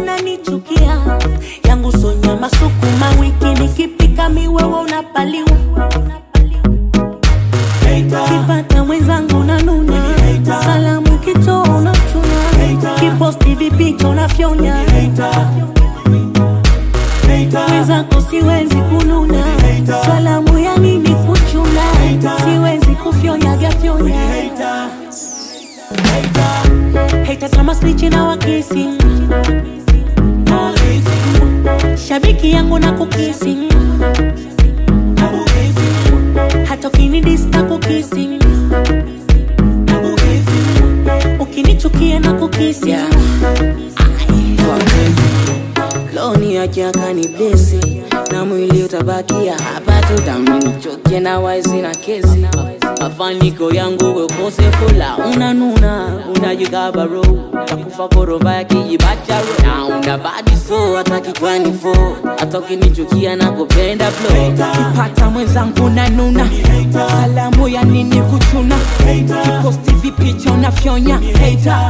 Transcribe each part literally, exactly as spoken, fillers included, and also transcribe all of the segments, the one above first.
unanichukia. Yangu sonya masukuma wiki nikipika miwewe unapaliwa. Kipata mwenzangu nanuna, salamu kito unachuna, kiposti vipicho unafyonya. Mwenzako siwezi kununa, salamu ya nini kuchuna, siwezi kufyonya gafyonya. Haters kama speech na wakisi, shabiki yangu na kukisi, hata ukinidista kukisi, ukinichukia na kukisi. Yeah. Loni yake akani blesi, na mwili utabakia hapa tu damu nichoke na waizi na kesi. Mafaniko yangu wekose fula, unanuna, unajigabaro, takufa koroba ya kijibacharo. Na unabadi so, hata kichwani fo, hata ukinichukia na kupenda flow. Kipata mwenzangu nanuna, salamu ya nini kuchuna, kiposti vipicha unafyonya. Hater,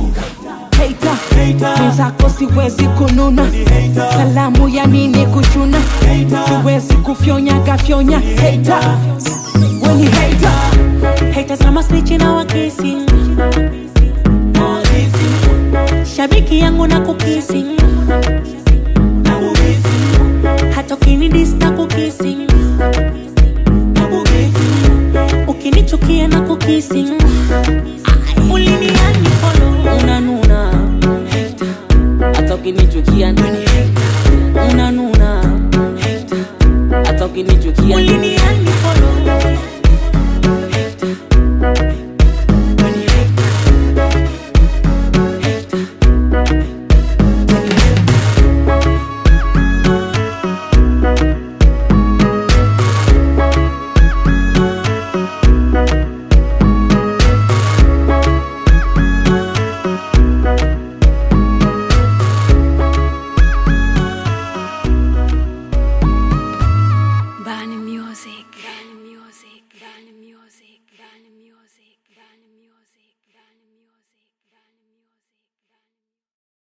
hater, mwenzako siwezi kununa, salamu ya nini kuchuna, siwezi kufyonya gafyonya. Hater, when you hater. Haters kama speech na wakisi, shabiki yangu na kukisi, hata ukinidista kukisi, ukinichukia na kukisi. Uliniani follow, unanuna, hata ukinichukia ndani. Unanuna, hata ukinichukia ndani.